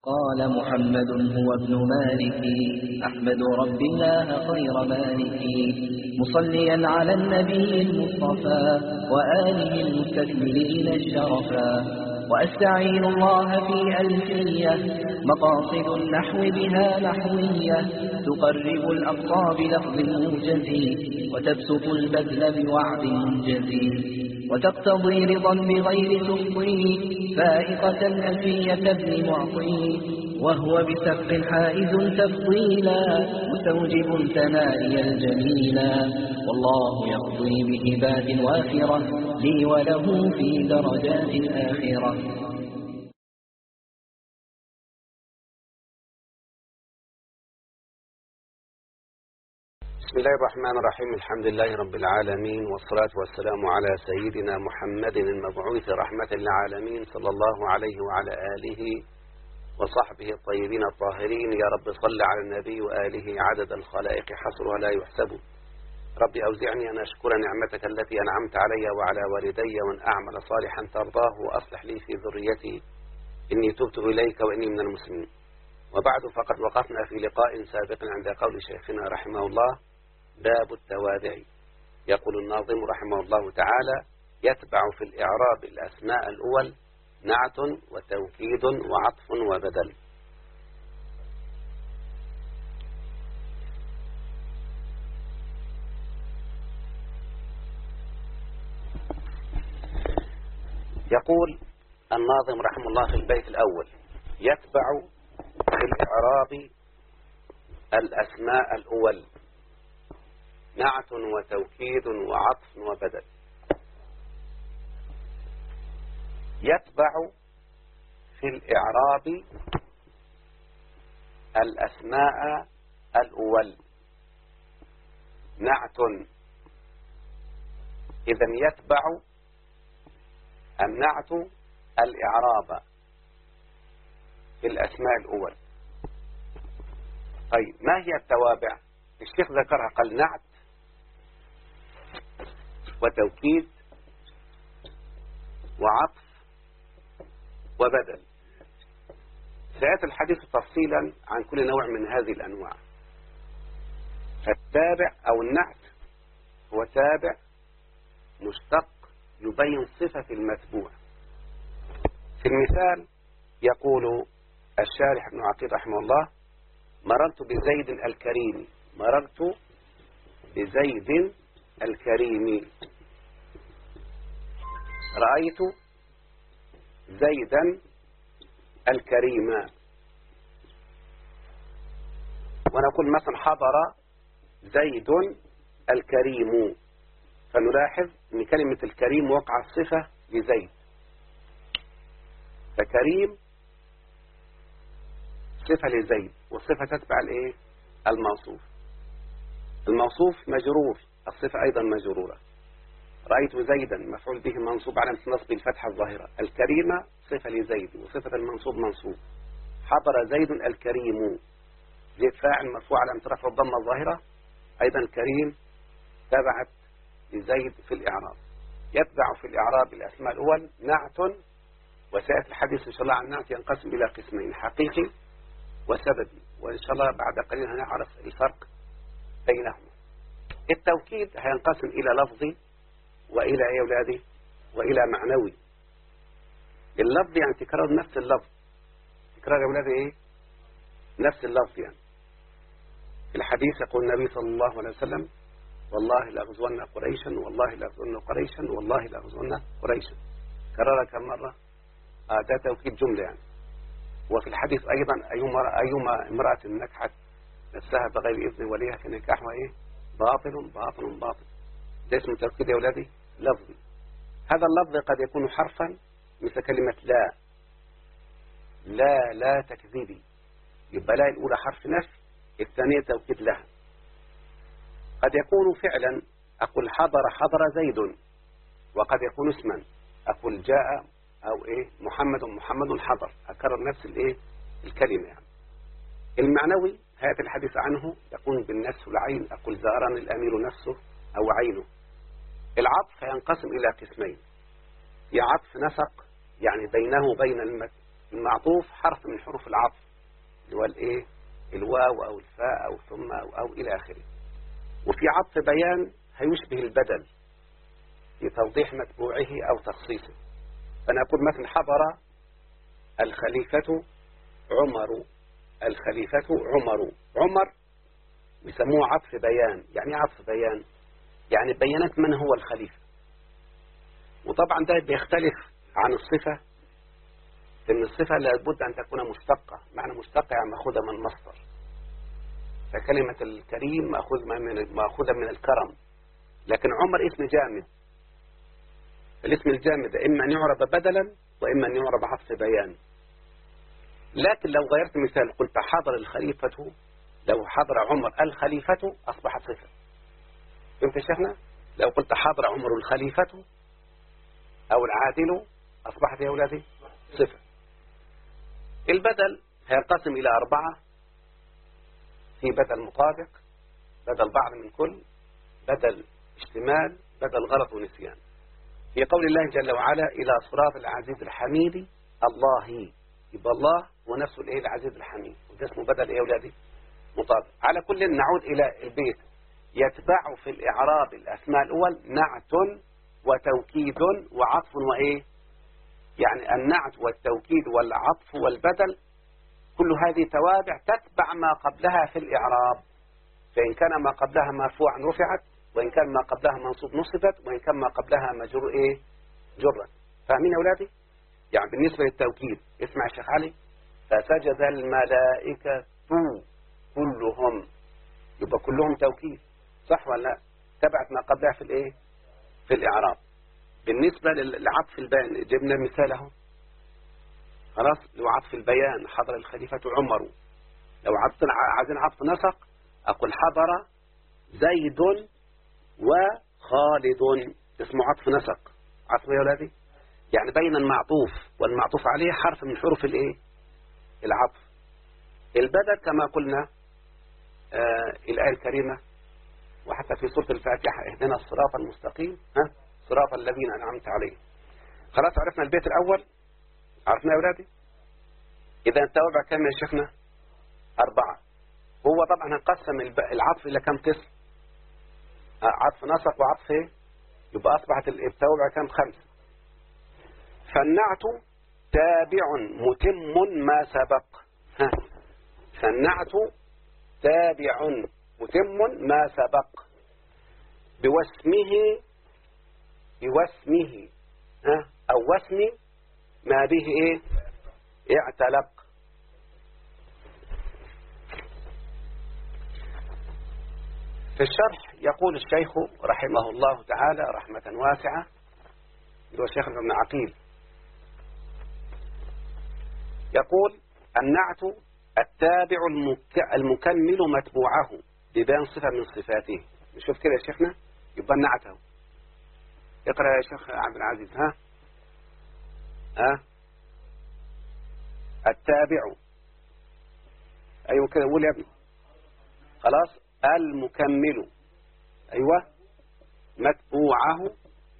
قال محمد هو ابن مالك أحمد رب الله خير مالك مصليا على النبي المصطفى وآله المستكملين الشرفا وأستعين الله في ألفية مقاصد النحو بها نحوية تقرب الأقصى بلفظ موجز وتبسط البذل بوعد منجز وتقتضي رضا بغير تخطي فائقة ألفية ابن معطي وهو بسبق حائز تفضيلا مستوجب ثنائي الجميلا والله يقضي بهبات وافرة لي وله في درجات الآخرة. بسم الله الرحمن الرحيم. الحمد لله رب العالمين، والصلاة والسلام على سيدنا محمد المبعوث رحمة للعالمين صلى الله عليه وعلى آله وصحبه الطيبين الطاهرين. يا رب صل على النبي وآله عدد الخلائق حصرها لا يحسب. رب أوزعني أن أشكر نعمتك التي أنعمت علي وعلى والدي وأن أعمل صالحا ترضاه وأصلح لي في ذريتي إني تبت إليك وإني من المسلمين. وبعد فقد وقفنا في لقاء سابق عند قول شيخنا رحمه الله باب التوابع. يقول الناظم رحمه الله تعالى: يتبع في الإعراب الأسماء الأول نعت وتوكيد وعطف وبدل. يقول الناظم رحمه الله في البيت الأول: يتبع في الإعراب الأسماء الأول نعت وتوكيد وعطف وبدل. يتبع في الإعراب الأسماء الأول نعت. إذن يتبع النعت الإعراب في الأسماء الأول. طيب ما هي التوابع؟ الشيخ ذكرها، قال نعت وتوكيد وعطف وبدل. سيأتي الحديث تفصيلا عن كل نوع من هذه الأنواع. فالتابع أو النعت هو تابع مشتق يبين صفة المتبوع. في المثال يقول الشارح ابن عقيل رحمه الله: مررت بزيد الكريم. مررت بزيد الكريم. رأيت زيدا الكريم. ونقول مثلا حضر زيد الكريم. فنلاحظ أن كلمة الكريم وقع الصفة لزيد، فكريم صفة لزيد، والصفة تتبع الايه؟ الموصوف. الموصوف مجرور، الصفة أيضا مجرورة. رأيت زيدا مفعول به منصوب على نصب الفتحة الظاهرة. الكريمة صفة لزيد وصفة المنصوب منصوب. حضر زيد الكريم، زيد فاعل مرفوع على رفع الضمة الظاهرة. أيضا كريم تبعت لزيد في الإعراب. يتبع في الإعراب الأسماء الأول نعت. وسيأتي الحديث إن شاء الله عن النعت ينقسم إلى قسمين: حقيقي وسببي، وإن شاء الله بعد قليل هنعرف الفرق بينهما. التوكيد هينقسم إلى لفظي وإلى يا أولادي وإلى معنوي. اللفظ يعني تكرار نفس اللفظ، تكرار يا أولادي إيه؟ نفس اللفظ. يعني في الحديث يقول النبي صلى الله عليه وسلم: والله لأغزون قريشا، والله لأغزون قريشا، والله لأغزون قريشا. كرر كم مرة؟ ده توكيد جملة يعني. وفي الحديث أيضا: أيما امرأة نكحت نفسها بغير إذن وليها فنكاحها إيه؟ باطل باطل باطل. ده اسمه توكيد يا أولادي لفظي. هذا اللفظ قد يكون حرفا مثل كلمة لا. لا لا تكذبي، يبقى لا الأولى حرف نفي، الثانية توكيد لها. قد يكون فعلا، أقول حضر زيد، وقد يكون اسما، أقول جاء أو إيه محمد حضر، أكرر نفس الإيه الكلمة يعني. المعنوي هذا الحديث عنه يكون بالنفس والعين، أقول زارني الأمير نفسه أو عينه. العطف ينقسم إلى قسمين: في عطف نسق يعني بينه وبين المعطوف حرف من حروف العطف اللي هو الايه الواو أو الفاء أو ثم أو إلى آخره. وفي عطف بيان هيشبه البدل في توضيح متبوعه أو تخصيصه. فأنا أقول مثلا حضر الخليفة عمر، الخليفة عمر. عمر يسموه عطف بيان. يعني عطف بيان يعني بيانت من هو الخليفة. وطبعا ده بيختلف عن الصفة، إن الصفة لابد أن تكون مشتقة. معنى مشتقة يعني مأخوذة من مصدر. فكلمة الكريم مأخوذة من الكرم. لكن عمر اسم جامد. الاسم الجامد إما أن يعرب بدلا وإما أن يعرب عطف بيان. لكن لو غيرت مثال قلت حضر الخليفة، لو حضر عمر الخليفة أصبحت صفة. فهمت يا شيخنا؟ لو قلت حضر عمر الخليفة أو العادل أصبحت يا أولادي صفة. البدل هينقسم إلى 4. في بدل مطابق، بدل بعض من كل، بدل اشتمال، بدل غلط ونسيان. في قول الله جل وعلا إلى صراط العزيز الحميد الله، يبقى الله ونفسه الايه العزيز الحميد، وده اسمه بدل ايه يا اولادي مطابق. على كل نعود الى البيت. يتبع في الاعراب الاسماء الاول نعت وتوكيد وعطف وايه، يعني النعت والتوكيد والعطف والبدل كل هذه توابع تتبع ما قبلها في الاعراب. فان كان ما قبلها مرفوعا رفعت، وان كان ما قبلها منصوب نصبت، وان كان ما قبلها مجرور ايه جرت. فاهمين يا اولادي؟ يعني بالنسبة للتوكيد اسمع يا شيخ علي، فسجد الملائكة كلهم، يبقى كلهم توكيد صح ولا لا؟ تبعت ما قبلها في الايه في الاعراب. بالنسبة للعطف البيان جبنا مثاله خلاص. لو عطف البيان حضر الخليفة عمر، لو عايزين عطف نسق اقول حضر زيد وخالد، اسمه عطف نسق. عطف يا ولادي يعني بين المعطوف والمعطوف عليه حرف من حروف الايه العطف. البدل كما قلنا الآية الكريمة وحتى في سورة الفاتحة اهدنا الصراط المستقيم صراط الذين أنعمت عليهم. خلاص عرفنا البيت الأول، عرفنا يا أولادي. إذا التوابع كم يا شيخنا 4. هو طبعا هنقسم العطف إلى كم قسم؟ عطف نسق وعطف ايه، يبقى أصبحت التوابع كم 5. فالنعت تابع متم ما سبق. فالنعت تابع متم ما سبق بواسمه أو واسم ما به إيه اعتلق. في الشرح يقول الشيخ رحمه الله تعالى رحمة واسعة، هو الشيخ ابن عقيل، يقول النعت التابع المكمل متبوعه ببيان صفة من صفاته. نشوف كده يا شيخنا، يبقى نعته. اقرأ يا شيخ عبد العزيز. التابع، ايوه كده قول يا ابني. خلاص المكمل، ايوه متبوعه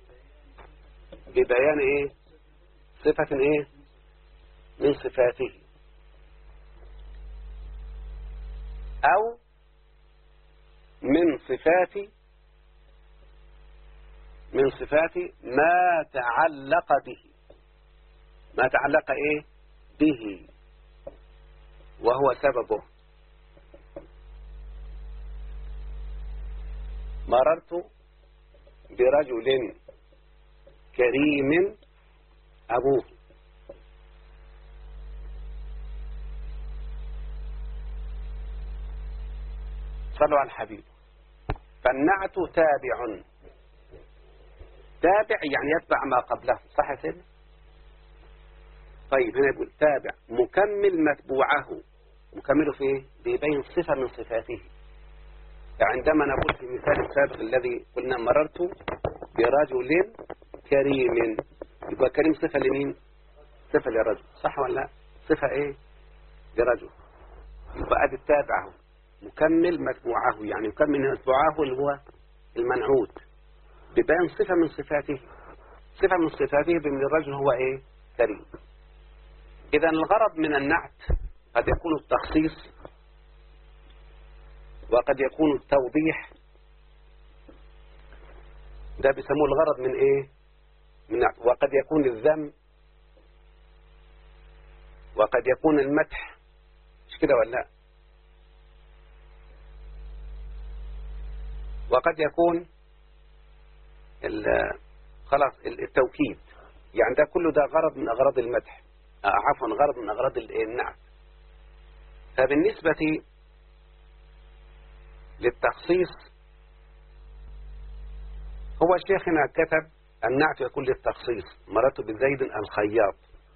ببيان ايه صفة ايه من صفاته، أو من صفات ما تعلق به. ما تعلق إيه به وهو سببه. مررت برجل كريم أبوه. صلوا على الحبيب. فالنعت تابع يعني يتبع ما قبله، صح يا سيدي؟ طيب هنا يقول تابع مكمل متبوعه. مكمله في ايه؟ بيبين صفة من صفاته. عندما نقول في المثال السابق الذي قلنا مررت برجل كريم، يبقى كريم صفة لمين؟ صفة للرجل، صح ولا لا؟ صفة ايه لرجل. يبقى ادي التابعه مكمل متبوعه، يعني مكمل متبوعه اللي هو المنعوت ببيان صفة من صفاته. صفة من صفاته بأن الرجل هو ايه كريم. إذا الغرض من النعت قد يكون التخصيص، وقد يكون التوضيح. ده بيسموه الغرض من إيه؟ وقد يكون الذم، وقد يكون المدح، مش كده ولا لا؟ وقد يكون خلاص التوكيد. يعني ده كله ده غرض من أغراض المدح، عفوا غرض من أغراض النعت. فبالنسبة للتخصيص، هو شيخنا كتب النعت يكون للتخصيص، مررت بزيد الخياط.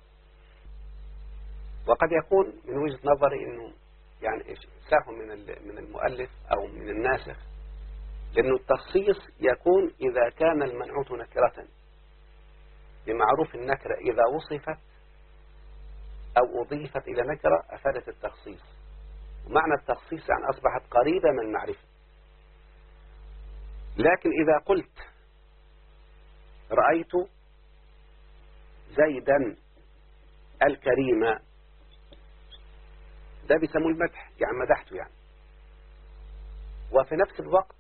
وقد يكون من وجهة نظري انه يعني سهو من المؤلف او من الناسخ، لانه التخصيص يكون اذا كان المنعوت نكرة، بمعروف النكرة اذا وصفت او اضيفت الى نكرة افادت التخصيص. ومعنى التخصيص يعني اصبحت قريبة من المعرفة. لكن اذا قلت رأيت زيدا الكريم، ده بيسموه المدح، يعني مدحته يعني. وفي نفس الوقت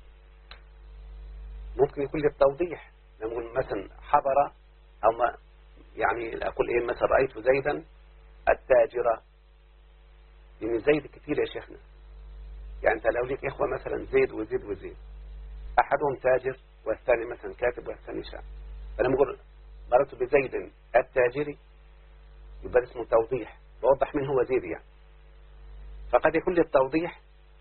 ممكن يكون للتوضيح، نقول مثلا حضر، أو ما يعني أقول إيه مثلا رأيت زيدا التاجرة، لأن زيد كتير يا شيخنا. يعني أنت لو ليك إخوة مثلا زيد وزيد وزيد، أحدهم تاجر والثاني مثلا كاتب والثاني شاعر، فأنا بقول مررت بزيد التاجري، يبقى اسمه توضيح، بوضح من هو زيد يعني. فقد يكون للتوضيح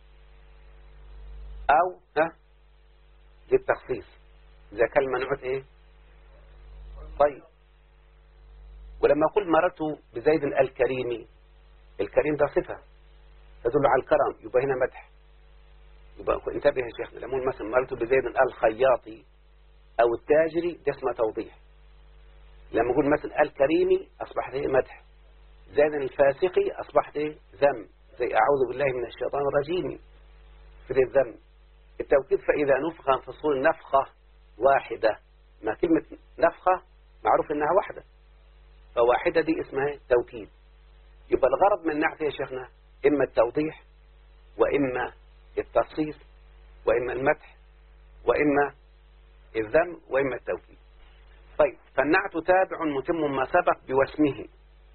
أو للتخصيص إذا كان المنعوت إيه. طيب، ولما أقول مررت بزيد الكريم، الكريم ده صفة تدل على الكرم، يبقى هنا مدح. يبقى انتبه يا شيخنا، لما أقول مثلا مررت بزيد الخياطي أو التاجري، ده اسمه توضيح. لما أقول مثلا الكريمي أصبحت إيه مدح. زيد الفاسقي أصبحت إيه ذم، زي أعوذ بالله من الشيطان الرجيم في الذم. التوكيد فإذا نفخ في الصور نفخة واحدة، ما كلمة نفخة معروف إنها واحدة، فواحدة دي اسمها توكيد. يبقى الغرض من النعت يا شيخنا إما التوضيح، وإما التخصيص، وإما المدح، وإما الذم، وإما التوكيد. طيب، فالنعت تابع متم ما سبق بواسمه.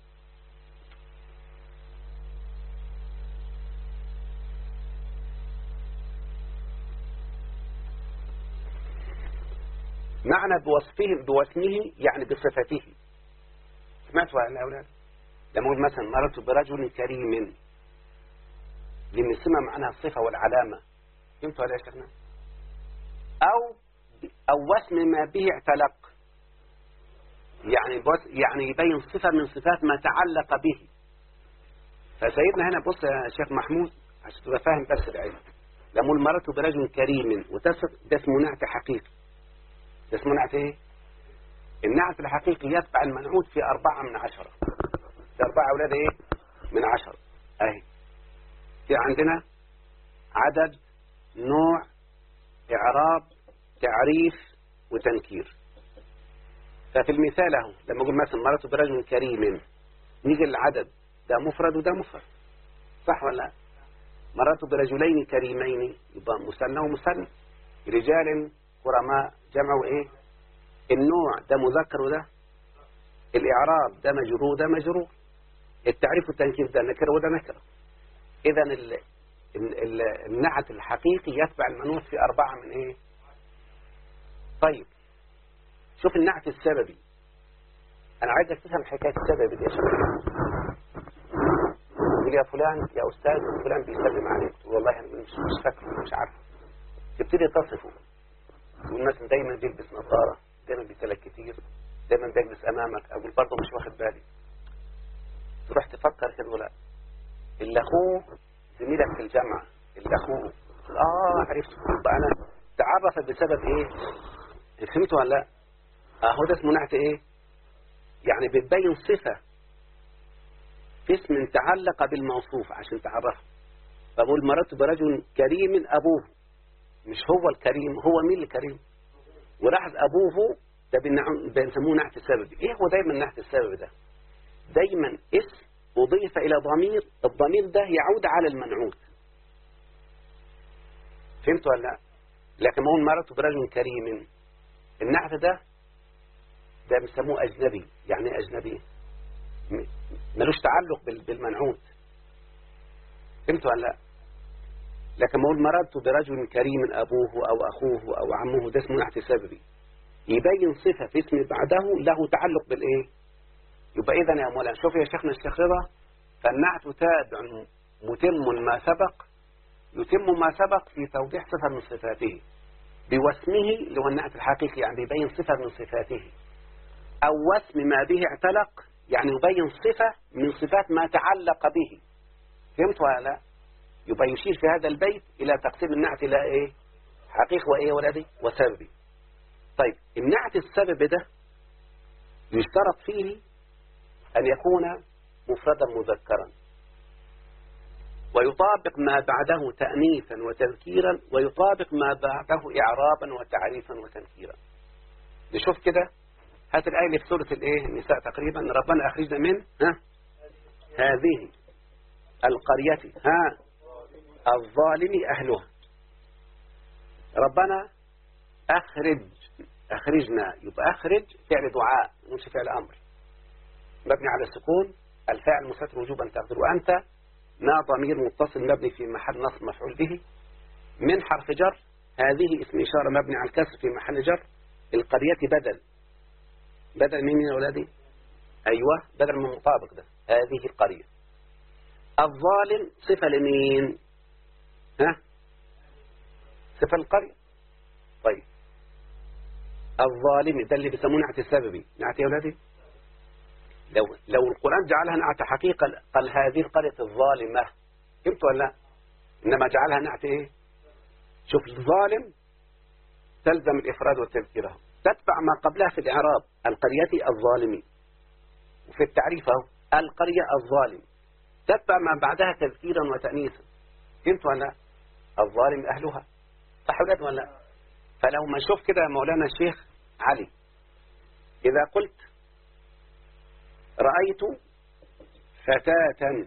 معنى بواسمه يعني بصفته. سمعتوا يا أولاد؟ لما أقول مثلا مررت برجل كريم، لأن السمة معناها الصفة والعلامة. فهمتوا يا شيخنا؟ أو واسم ما به اعتلق، يعني يبين صفة من صفات ما تعلق به. فسيدنا هنا بص يا شيخ محمود عشان تبقى فاهم بس العلم. لما أقول مررت برجل كريم وتصف، ده اسمه نعت حقيقي. ده اسمه نعت ايه؟ النعت الحقيقي يتبع المنعوت في 4 من 10. ده 4 أولاد ايه؟ من 10. اهي في عندنا عدد، نوع، إعراب، تعريف، وتنكير. ففي المثال اهو لما أقول مثلا مررت برجل كريم، نيجي العدد ده مفرد وده مفرد، صح ولا لا؟ مررت برجلين كريمين، يبقى مثنى ومثنى. رجال كرماء جمع ايه؟ النوع ده مذكر وده، الإعراب ده مجرور وده مجرور، التعريف والتنكير ده نكره وده نكره. إذا النعت الحقيقي يتبع المنوط في 4 من ايه؟ طيب، شوف النعت السببي. أنا عايزك تفهم حكاية السبب دي يا شباب. يا فلان يا أستاذ فلان بيسلم عليك، تقول والله أنا مش فاكره مش عارف. تبتدي تصفه، تقول مثلا دايما بيلبس نظارة، دايما بيسلك كتير، دايما بيجلس أمامك، أقول برضه مش واخد بالي. تروح تفكر كده ولا اللي أخوه زميلك في الجامعة، اللي أخوه عرفت، يبقى أنا تعرف بسبب إيه؟ فهمتوا ولا لا؟ هو ده اسمه نعت إيه؟ يعني بتبين صفة اسم تعلق بالموصوف عشان تعرفه. فأقول مررت برجل كريم أبوه، مش هو الكريم، هو مين الكريم؟ ولاحظ أبوه ده بنسموه نعت السبب. إيه هو دايما نعت السبب ده؟ دايما اسم أضيف إلى ضمير، الضمير ده يعود على المنعوت. فهمت ولا لا؟ لكن ما هو مررت برجل كريم، النعت ده بيسموه أجنبي. يعني أجنبي ملوش تعلق بالمنعوت. فهمت ولا لا؟ لكن ما هو مررت برجل كريم أبوه أو أخوه أو عمه، ده اسمه نعت سببي، يبين صفة في اسم بعده له تعلق بالإيه؟ يبقى إذن يا مولانا شوف يا شيخنا الشيخ رضا، فالنعت تابع متم ما سبق، يتم ما سبق في توضيح صفة من صفاته بواسمه اللي هو النعت الحقيقي، يعني يبين صفة من صفاته، أو واسم ما به اعتلق يعني يبين صفة من صفات ما تعلق به. فهمت ولا لا؟ يبقى يشير في هذا البيت إلى تقسيم النعت إلى إيه؟ حقيقي وإيه ولدي وسببي. طيب النعت السبب ده يشترط فيه أن يكون مفردا مذكرا، ويطابق ما بعده تأنيثا وتذكيرا، ويطابق ما بعده إعرابا وتعريفا وتنكيرا. نشوف كده، هات الآية اللي في سورة الإيه؟ النساء تقريبا، ربنا أخرجنا من هذه القرية الظالم أهلها. ربنا أخرجنا، يبقى أخرج فعل دعاء مش فعل أمر، مبني على السكون، الفاعل مستتر وجوبا تقدر وأنت، ما ضمير متصل مبني في محل نصب مفعول به، من حرف جر، هذه اسم إشارة مبني على الكسر في محل جر، القرية بدل مين يا أولادي؟ أيوة بدل من مطابق ده، هذه القرية. الظالم صفة لمين؟ صفة القرية. طيب الظالم ده اللي بيسمونه نعت السببي، نعت يا أولادي؟ لو القرآن جعلها نعت حقيقة قال هذه القرية الظالمة، فهمت ولا لا؟ إنما جعلها نعت إيه؟ شوف الظالم تلزم الإفراد والتذكير، تتبع ما قبلها في الإعراب القرية الظالمي، وفي التعريف القرية الظالم، تتبع ما بعدها تذكيرا وتأنيثا. فهمت ولا لا؟ الظالم أهلها، صح ولا لا؟ فلو ما نشوف كده مولانا الشيخ علي، إذا قلت رأيت فتاة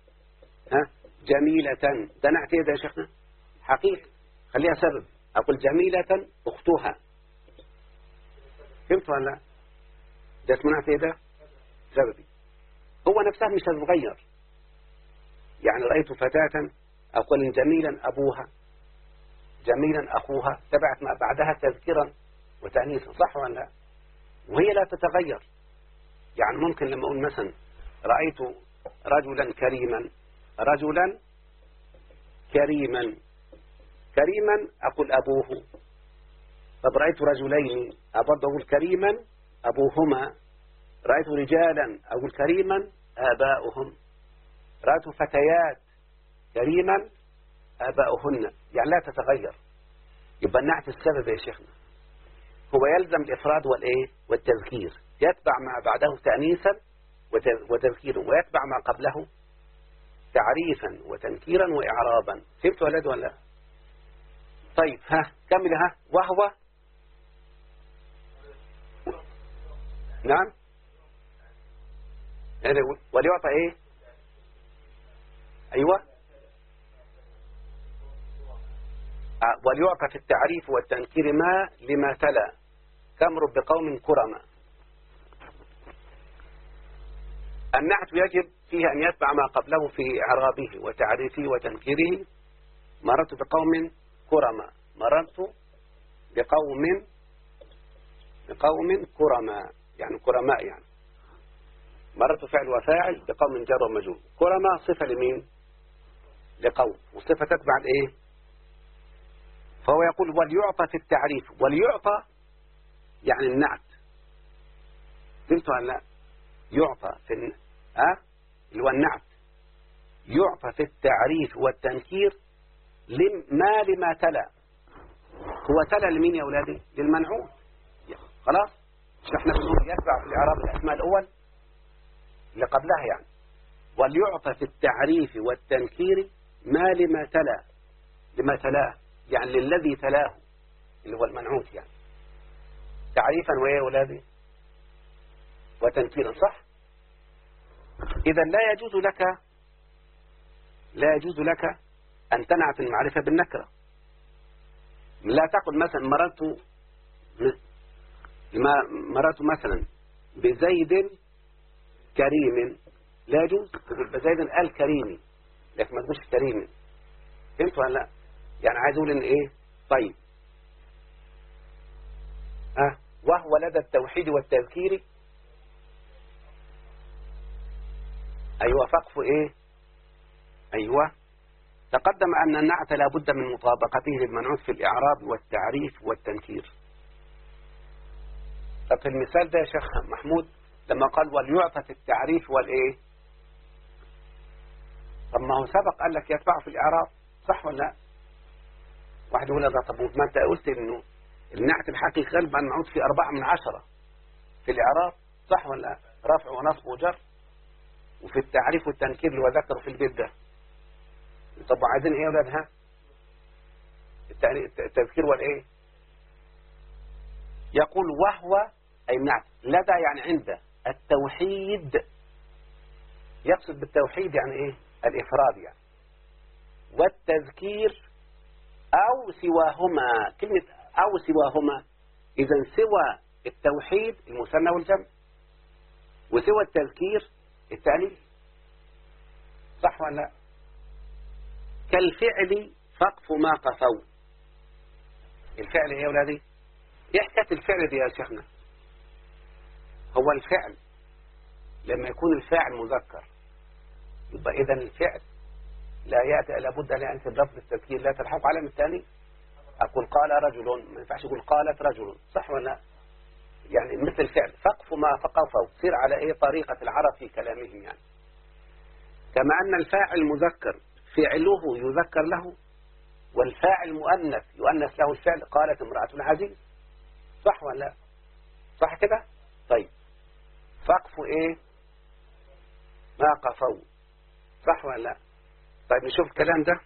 جميلة، ده نعت ايه ده يا شيخنا؟ حقيقة، خليها سبب، أقول جميلة أختها. فهمت ولا لا؟ ده اسمه نعت ايه ده؟ سببي. هو نفسها مش هتتغير، يعني رأيت فتاة أقول جميلا أبوها، جميلا أخوها، تبعت ما بعدها تذكيرا وتأنيثا، صح ولا لا؟ وهي لا تتغير. يعني ممكن لما أقول مثلا رأيت رجلا كريما، رجلا كريما، كريما أقول أبوه. طب رأيت رجلين أبدا أقول كريما أبوهما. رأيت رجالا أقول كريما آباؤهم. رأيت فتيات كريما آباؤهن، يعني لا تتغير. يبقى النعت السبب يا شيخنا هو يلزم الإفراد والإيه والتذكير، يتبع ما بعده تأنيثا وتذكيرا، ويتبع ما قبله تعريفا وتنكيرا وإعرابا. فهمت ولد ولا؟ طيب كمل وهو نعم يعني وليعطى ايه؟ ايوه وليعطى في التعريف والتنكير ما لما تلا كامر بقوم كرما. النعت يجب فيه أن يتبع ما قبله في إعرابه وتعريفه وتنكيره. مررت بقوم كرما، مررت بقوم كرما، يعني كرماء، يعني مررت فعل وفاعل بقوم جار ومجرور. كرما صفة لمين؟ لقوم، والصفة تتبع الايه؟ فهو يقول وليعطى في التعريف، وليعطى يعني النعت. فهمت ولا لا؟ يعطى في اللي هو النعت، يعطى في التعريف والتنكير لما تلا. هو تلا لمين يا أولادي؟ للمنعوت. خلاص مش احنا بنقول يتبع في الإعراب الأسماء الأول اللي قبلها، يعني وليعطى في التعريف والتنكير ما لما تلاه يعني للذي تلاه اللي هو المنعوت، يعني تعريفا ويا أولادي وتنكيرا، صح؟ إذا لا يجوز لك أن تنعت المعرفة بالنكرة. لا تقل مثلا مررت مثلا بزيد كريم، لا يجوز تقول بزيد الكريم لكن ما تقولش كريم. فهمت ولا لا؟ يعني عايز اقول ان ايه؟ طيب وهو لدى التوحيد والتذكير، ايوه فقف ايه؟ ايوه تقدم ان النعت لا بد من مطابقته للمنعوت في الاعراب والتعريف والتنكير. طب في المثال ده يا شيخ محمود لما قال وليعطى في التعريف والايه، طب ما هو سبق قال لك يتبع في الاعراب، صح ولا لا؟ واحد يقول ده طب ما انت قلت انه النعت الحقيقي غالبا منعوت في 4/10 في الاعراب، صح ولا لا؟ رفع ونصب وجر، وفي التعريف والتنكير اللي هو ذكره في البيت ده. طب عايزين ايه يا اولاد؟ التذكير والايه؟ يقول وهو اي النعت لدى يعني عند التوحيد، يقصد بالتوحيد يعني ايه؟ الافراد يعني، والتذكير او سواهما. كلمة او سواهما اذا سوى التوحيد المثنى والجمع، وسوى التذكير التأنيث، صح ولا لا؟ كالفعل فقف ما قفوا. الفعل ايه يا ولادي؟ ايه حكايه الفعل دي يا شيخنا؟ هو الفعل لما يكون الفاعل مذكر يبقى اذا الفعل لا ياتي لابد ان ياتي بلفظ التذكير لا تلحق علامه الثاني. اقول قال رجل، ما ينفعش اقول قالت رجل، صح ولا لا؟ يعني مثل الفعل فقف ما فقفوا، سير على ايه طريقه العرب في كلامهم يعني. كما ان الفاعل مذكر فعله يذكر له، والفاعل مؤنث يؤنث له الفعل. قالت امرأة العزيز، صح ولا لا؟ صح كده؟ طيب فقف ايه؟ ما قفوا، صح ولا لا؟ طيب نشوف الكلام ده.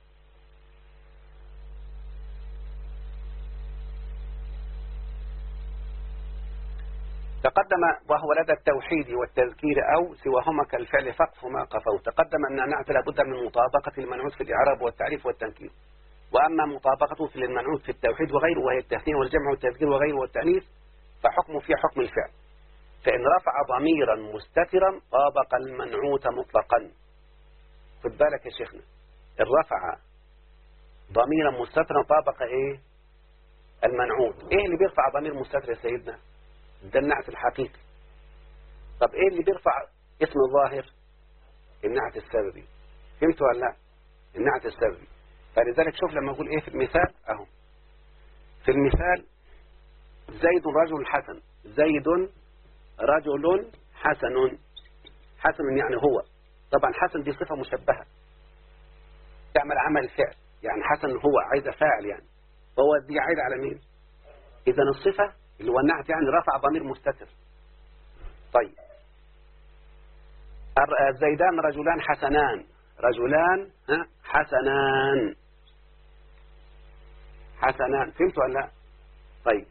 تقدم وهو لدى التوحيد والتذكير أو سواهما كالفعل فقف ما قفوا. تقدم أن نعت لابد من مطابقة المنعوت في الإعراب والتعريف والتنكير، وأما مطابقته في المنعوت في التوحيد وغيره وهي التثنية والجمع والتذكير وغيره والتأنيث فحكمه في حكم الفعل. فإن رفع ضميرا مستترا طابق المنعوت مطلقا. خد بالك يا شيخنا، الرفع ضميرا مستترا طابق ايه؟ المنعوت. ايه اللي بيرفع ضمير مستتر يا سيدنا؟ ده النعت الحقيقي. طب ايه اللي بيرفع اسم الظاهر؟ النعت السببي. فهمت ولا لا؟ النعت السببي. فلذلك شوف لما اقول ايه في المثال اهو، في المثال زيد رجل حسن، زيد رجل حسن. حسن يعني هو، طبعا حسن دي صفة مشبهة تعمل عمل الفعل، يعني حسن هو عايز فاعل يعني، فهو دي عايد على مين؟ اذا الصفة اللي هو النعت يعني رفع ضمير مستتر. طيب زيدان رجلان حسنان، رجلان حسنان، حسنان. فهمت ولا لا؟ طيب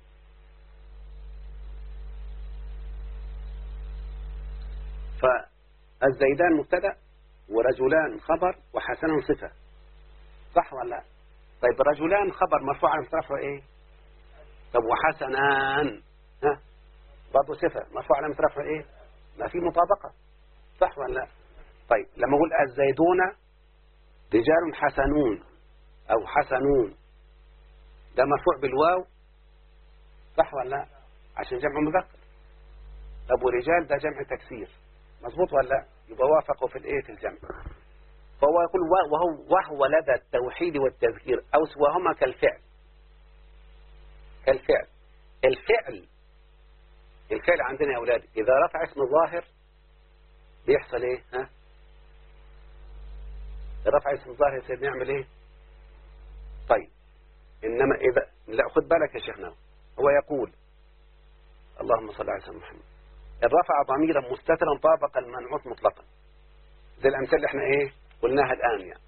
فالزيدان مبتدا ورجلان خبر وحسنان صفة، صح ولا لا؟ طيب رجلان خبر مرفوع على رفعه ايه؟ طب وحسنان برضه صفة مرفوع على رفعه ايه؟ ما في مطابقة، صح ولا لا؟ طيب لما اقول الزيدون رجال حسنون او حسنون، ده مرفوع بالواو، صح ولا لا؟ عشان جمع مذكر. طب ورجال ده جمع تكسير، مظبوط ولا لا؟ يبقى وافقوا في الايه؟ في الجمع. فهو يقول وهو لدى التوحيد والتذكير او سواهما كالفعل. كالفعل. الفعل عندنا يا اولاد اذا رفع اسم الظاهر بيحصل ايه؟ رفع اسم الظاهر يا سيدنا نعمل ايه؟ طيب انما اذا لا، خد بالك يا شيخنا، هو يقول اللهم صل على سيدنا محمد، الرفع ضميرا مستترا طابق المنعوت مطلقا، زي الامثله اللي احنا ايه قلناها الان يعني.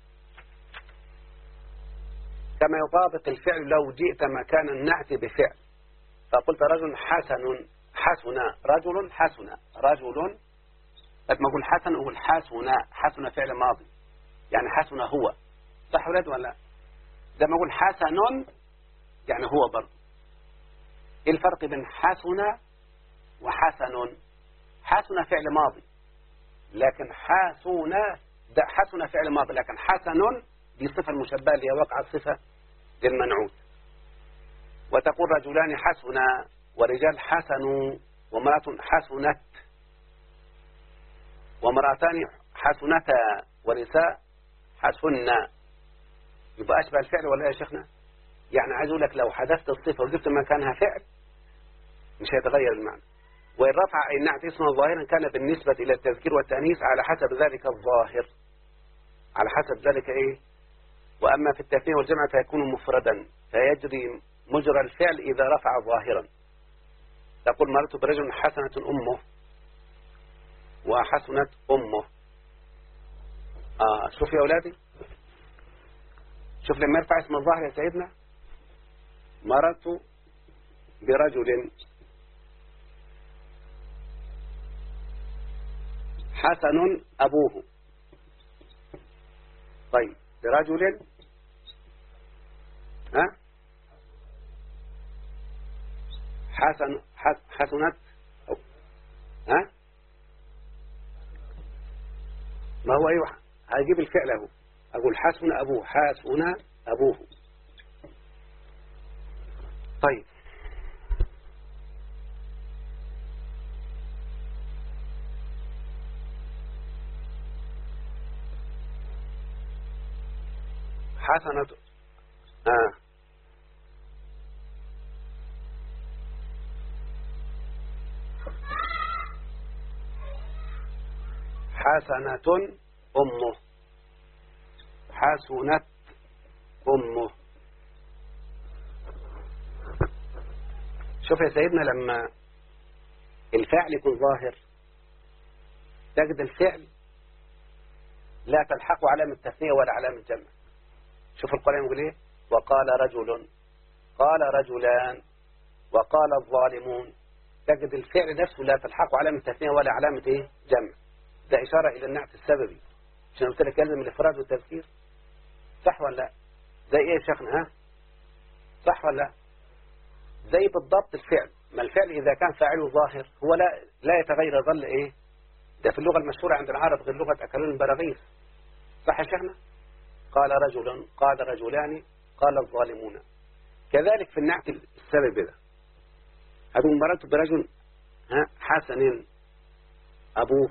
كما يطابق الفعل لو جئت مكان النعت بفعل فقلت رجل حسن حسن، رجل حسن، رجل قد ما أقول حسن أقول حسن، حسن فعل ماضي يعني حسن هو، صح ولاد ولا؟ زي ما أقول حسن يعني هو برضه. إيه الفرق بين حسن وحسن؟ حسن فعل ماضي لكن حسن فعل ماضي، لكن حسن دي صفة المشبهة اللي هي وقع الصفة للمنعوت. وتقول رجلان حسنا ورجال حسنوا ومرأة حسنت ومرأتان حسنتا ونساء حسنا. يبقى أشبه الفعل ولا يا شيخنا؟ يعني عايز أقول لك لو حذفت الصفة وجبت مكانها فعل مش هيتغير المعنى. وإن رفع أي نعت اسما ظاهرا كان بالنسبة إلى التذكير والتأنيث على حسب ذلك الظاهر، على حسب ذلك إيه. وأما في التثنية والجمع فيكون مفردا فيجري مجرى الفعل إذا رفع ظاهرا. تقول مررت برجل حسنة أمه وحسنت أمه. شوف يا أولادي، شوف لما يرفع اسم الظاهر يا سيدنا، مررت برجل حسن أبوه. طيب برجل حسنت ما هو أيوة هجيب الفعل اهو، أقول حسن أبوه، حسن أبوه. طيب حسنة حسنة أمه، حسنت أمه. شوف يا سيدنا لما الفعل يكون ظاهر تجد الفعل لا تلحق علامة التثنية ولا علامة الجمع. شوف القرآن يقول ايه، وقال رجل، قال رجلان، وقال الظالمون. تجد الفعل نفسه لا تلحق علامة التثنية ولا علامة ايه جمع. ده إشارة إلى النعت السببي، عشان قلت لك يلزم الإفراد والتذكير، صح ولا لا؟ زي ايه يا شيخنا صح ولا لا؟ زي بالضبط الفعل، ما الفعل إذا كان فاعله ظاهر هو لا يتغير، ظل ايه. ده في اللغة المشهورة عند العرب غير لغة أكلون البراغيث، صح يا شيخنا؟ قال رجل، قال رجلان، قال الظالمون. كذلك في النعت السبب ده، هذو مررت برجل حسن أبوه.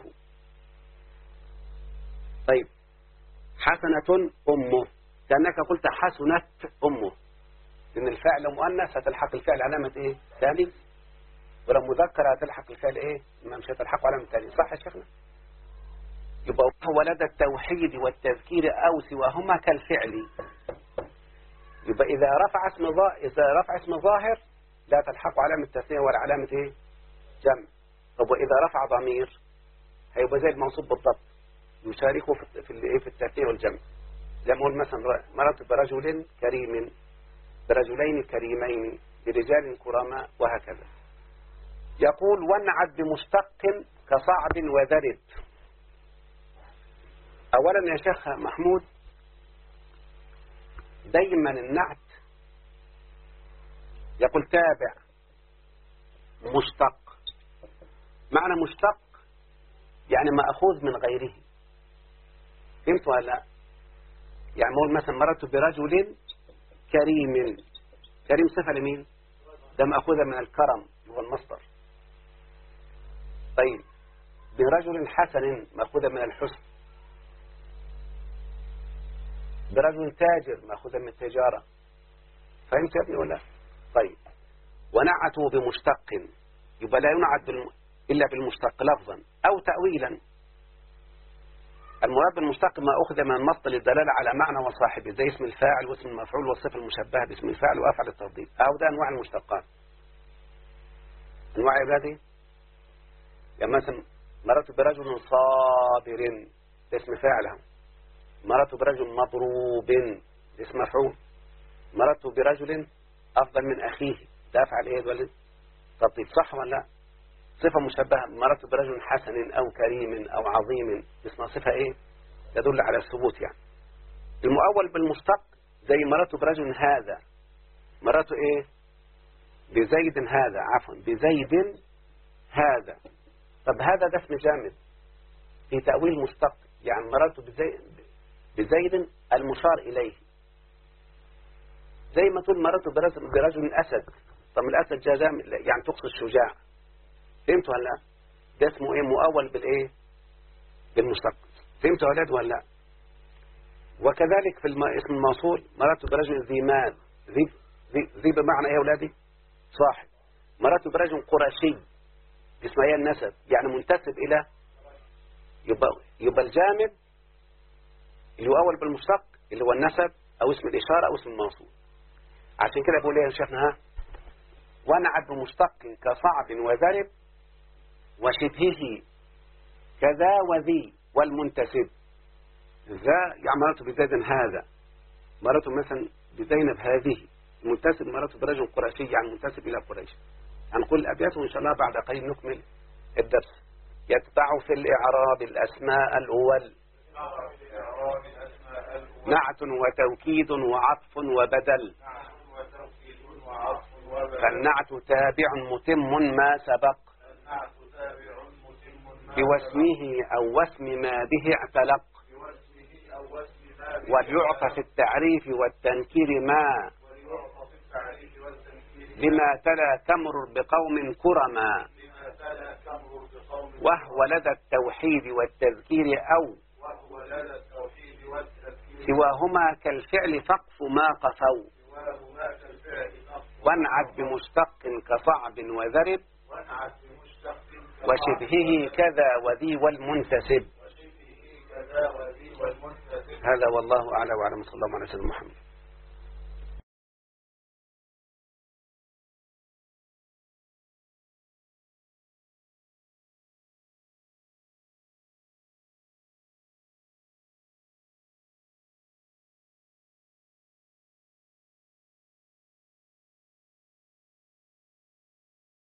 طيب حسنة أمه، كأنك قلت حسنت أمه، لأن الفعل مؤنث هتلحق الفعل علامة إيه؟ ثاني، ولو مذكر هتلحق الفعل إيه؟ ما مش هتلحق علامة ثاني، صح يا شيخنا؟ يبقى هو لدى التوحيد والتذكير أو سواهما كالفعل. يبقى إذا رفع اسم ظاهر لا تلحق علامة التثنية ولا علامة إيه؟ جمع. طب وإذا رفع ضمير هيبقى زي المنصوب بالضبط، يشاركه في التثنية والجمع. لما أقول مثلا مررت برجل كريم، برجلين كريمين، برجال كرماء، وهكذا. يقول ونعت بمشتق كصعد وذرد. أولا يا شيخ محمود، دايما النعت يقول تابع مشتق. معنى مشتق يعني مأخوذ من غيره، فهمت ولا لا؟ يعني نقول مثلا مررت برجل كريم، كريم صفة لمين؟ ده مأخوذة من الكرم هو المصدر. طيب برجل حسن مأخوذة من الحسن. برجل تاجر مأخوذة من التجارة، فهمت يا ابني ولا؟ طيب ونعته بمشتق، يبقى لا ينعت إلا بالمشتق لفظا أو تأويلا. المراد بالمشتق ما أخذ من المصدر للدلالة على معنى وصاحبه، زي اسم الفاعل واسم المفعول والصفة المشبهة باسم الفاعل وأفعل التفضيل، أو ده أنواع المشتقات. أنواع عبادي، يعني مثلا مررت برجل صابر اسم فاعله، مررت برجل مضروب اسم مفعول، مررت برجل أفضل من أخيه ده أفعل إيه الولد تفضيل، صح ولا لا؟ صفة مشبهة، مررت برجل حسن أو كريم أو عظيم، اسمها صفة إيه؟ تدل على الثبوت يعني. المؤول بالمشتق زي مررت برجل هذا، مررت إيه؟ بزيد هذا، عفوا بزيد هذا. طب هذا ده اسم جامد في تأويل مشتق، يعني مررت بزيد المشار إليه، زي ما تقول مررت برجل أسد. طب الأسد جاء جامد يعني تقصد شجاع، فهمتوا ولا لا؟ ده اسمه ايه؟ مؤول بالايه؟ بالمشتق. فهمتوا يا اولاد ولا لا؟ وكذلك في اسم الموصول مررت برجل ذي مال، ذي بمعنى ايه يا اولادي؟ صاحب. مررت برجل قرشي، اسمها ايه؟ النسب، يعني منتسب الى، يبقى الجامد اللي هو اول بالمشتق اللي هو النسب او اسم الاشاره او اسم الموصول. عشان كده بقول ايه يا شيخنا؟ ها، ونعت بمشتق كصعب وذرب وشبهه كذا وذي والمنتسب. ذا يعني مررت بزيد هذا، مررت مثلا بزينب هذه، المنتسب مررت برجل قرشي يعني منتسب إلى قريش. هنقول الأبيات وإن شاء الله بعد قليل نكمل الدرس. يتبع في الإعراب الأسماء الأول نعت وتوكيد وعطف وبدل، فالنعت تابع متم ما سبق بواسمه أو واسم ما به اعتلق، وليعطى في التعريف والتنكير ما لما تلا تمر بقوم كرما، وهو لدى التوحيد والتذكير أو سواهما كالفعل فقف ما قفوا، وانعت بمشتق كصعب وذرب وشبهه كذا وذي والمنتسب. هذا والله أعلى وأعلم، صلى الله عليه وسلم محمد.